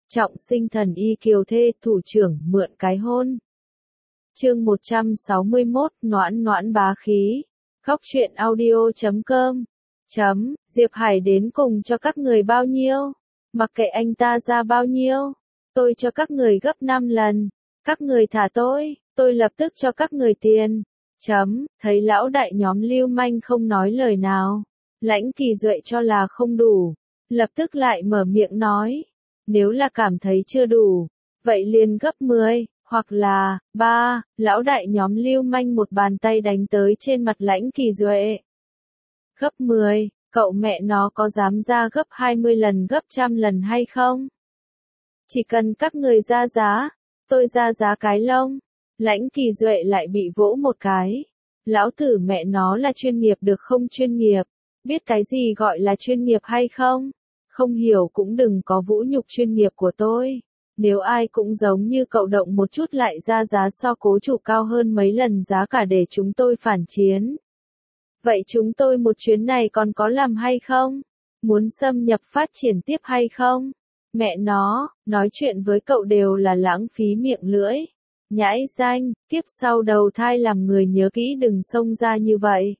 Trọng sinh thần y kiều thê, thủ trưởng mượn cái hôn. Chương 161, noãn noãn bá khí. Góc truyện audio.com. Diệp Hải đến cùng cho các người bao nhiêu? Mặc kệ anh ta ra bao nhiêu, tôi cho các người gấp 5 lần. Các người thả tôi lập tức cho các người tiền. Thấy lão đại nhóm lưu manh không nói lời nào. Lãnh Kỳ Duệ cho là không đủ, lập tức lại mở miệng nói. Nếu là cảm thấy chưa đủ, vậy liền gấp 10, hoặc là, 3, lão đại nhóm lưu manh một bàn tay đánh tới trên mặt Lãnh Kỳ Duệ. Gấp 10, cậu mẹ nó có dám ra gấp 20 lần gấp 100 lần hay không? Chỉ cần các người ra giá, tôi ra giá cái lông. Lãnh Kỳ Duệ lại bị vỗ một cái. Lão tử mẹ nó là chuyên nghiệp được không chuyên nghiệp? Biết cái gì gọi là chuyên nghiệp hay không? Không hiểu cũng đừng có vũ nhục chuyên nghiệp của tôi. Nếu ai cũng giống như cậu động một chút lại ra giá so cố chủ cao hơn mấy lần giá cả để chúng tôi phản chiến. Vậy chúng tôi một chuyến này còn có làm hay không? Muốn xâm nhập phát triển tiếp hay không? Mẹ nó, nói chuyện với cậu đều là lãng phí miệng lưỡi. Nhãi danh, kiếp sau đầu thai làm người nhớ kỹ đừng xông ra như vậy.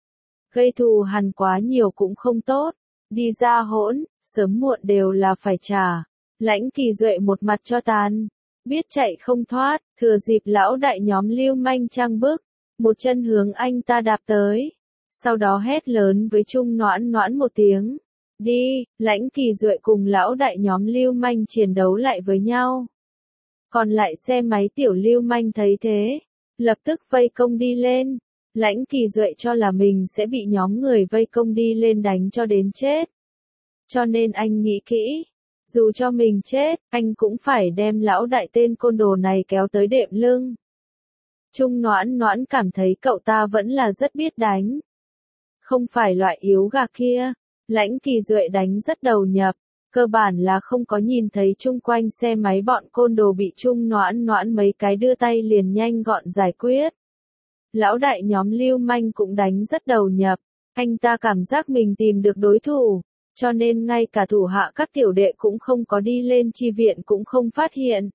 Gây thù hằn quá nhiều cũng không tốt. Đi ra hỗn, sớm muộn đều là phải trả. Lãnh Kỳ Duệ một mặt cho tàn. Biết chạy không thoát, thừa dịp lão đại nhóm lưu manh trang bức. Một chân hướng anh ta đạp tới. Sau đó hét lớn với Trung Noãn Noãn một tiếng. Đi, Lãnh Kỳ Duệ cùng lão đại nhóm lưu manh chiến đấu lại với nhau. Còn lại xe máy tiểu lưu manh thấy thế, lập tức vây công đi lên. Lãnh Kỳ Duệ cho là mình sẽ bị nhóm người vây công đi lên đánh cho đến chết. Cho nên anh nghĩ kỹ, dù cho mình chết, anh cũng phải đem lão đại tên côn đồ này kéo tới đệm lưng. Trung Noãn Noãn cảm thấy cậu ta vẫn là rất biết đánh. Không phải loại yếu gà kia. Lãnh Kỳ Duệ đánh rất đầu nhập, cơ bản là không có nhìn thấy chung quanh xe máy bọn côn đồ bị Trung Noãn Noãn mấy cái đưa tay liền nhanh gọn giải quyết. Lão đại nhóm lưu manh cũng đánh rất đầu nhập, anh ta cảm giác mình tìm được đối thủ, cho nên ngay cả thủ hạ các tiểu đệ cũng không có đi lên chi viện cũng không phát hiện.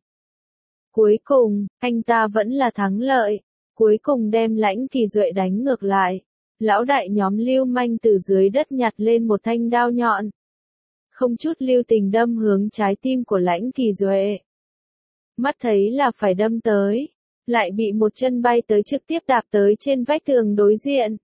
Cuối cùng, anh ta vẫn là thắng lợi, cuối cùng đem Lãnh Kỳ Duệ đánh ngược lại. Lão đại nhóm lưu manh từ dưới đất nhặt lên một thanh đao nhọn. Không chút lưu tình đâm hướng trái tim của Lãnh Kỳ Duệ. Mắt thấy là phải đâm tới, lại bị một chân bay tới trực tiếp đạp tới trên vách tường đối diện.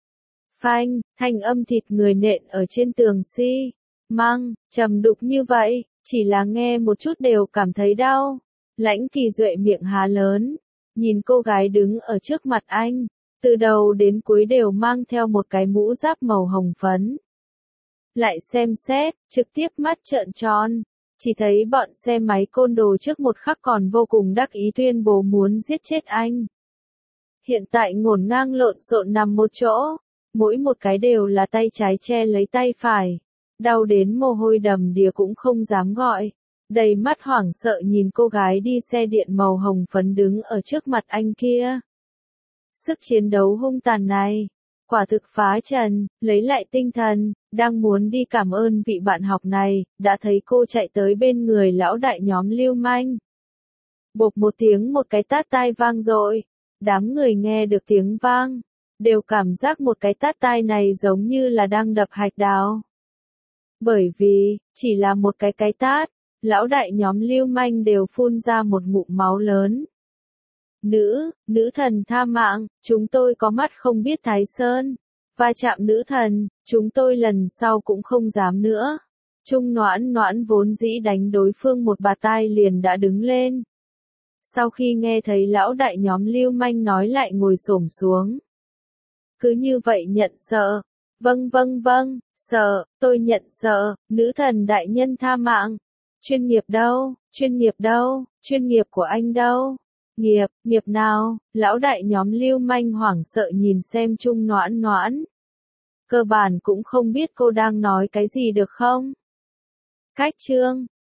Phanh, thanh âm thịt người nện ở trên tường măng, trầm đục như vậy, chỉ là nghe một chút đều cảm thấy đau. Lãnh Kỳ Duệ miệng há lớn, nhìn cô gái đứng ở trước mặt anh. Từ đầu đến cuối đều mang theo một cái mũ giáp màu hồng phấn. Lại xem xét, trực tiếp mắt trợn tròn. Chỉ thấy bọn xe máy côn đồ trước một khắc còn vô cùng đắc ý tuyên bố muốn giết chết anh. Hiện tại ngổn ngang lộn xộn nằm một chỗ. Mỗi một cái đều là tay trái che lấy tay phải. Đau đến mồ hôi đầm đìa cũng không dám gọi. Đầy mắt hoảng sợ nhìn cô gái đi xe điện màu hồng phấn đứng ở trước mặt anh kia. Sức chiến đấu hung tàn này, quả thực phá trần, lấy lại tinh thần, đang muốn đi cảm ơn vị bạn học này, đã thấy cô chạy tới bên người lão đại nhóm lưu manh. Bộp một tiếng một cái tát tai vang dội, đám người nghe được tiếng vang, đều cảm giác một cái tát tai này giống như là đang đập hạch đào. Bởi vì, chỉ là một cái tát, lão đại nhóm lưu manh đều phun ra một ngụm máu lớn. Nữ thần tha mạng, chúng tôi có mắt không biết Thái Sơn. Va chạm nữ thần, chúng tôi lần sau cũng không dám nữa. Trung Noãn Noãn vốn dĩ đánh đối phương một bạt tai liền đã đứng lên. Sau khi nghe thấy lão đại nhóm lưu manh nói lại ngồi xổm xuống. Cứ như vậy nhận sợ. Vâng, sợ, tôi nhận sợ, nữ thần đại nhân tha mạng. Chuyên nghiệp đâu, chuyên nghiệp của anh đâu? Nghiệp nào? Lão đại nhóm lưu manh hoảng sợ nhìn xem Trung Noãn Noãn. Cơ bản cũng không biết cô đang nói cái gì được không? Cách chương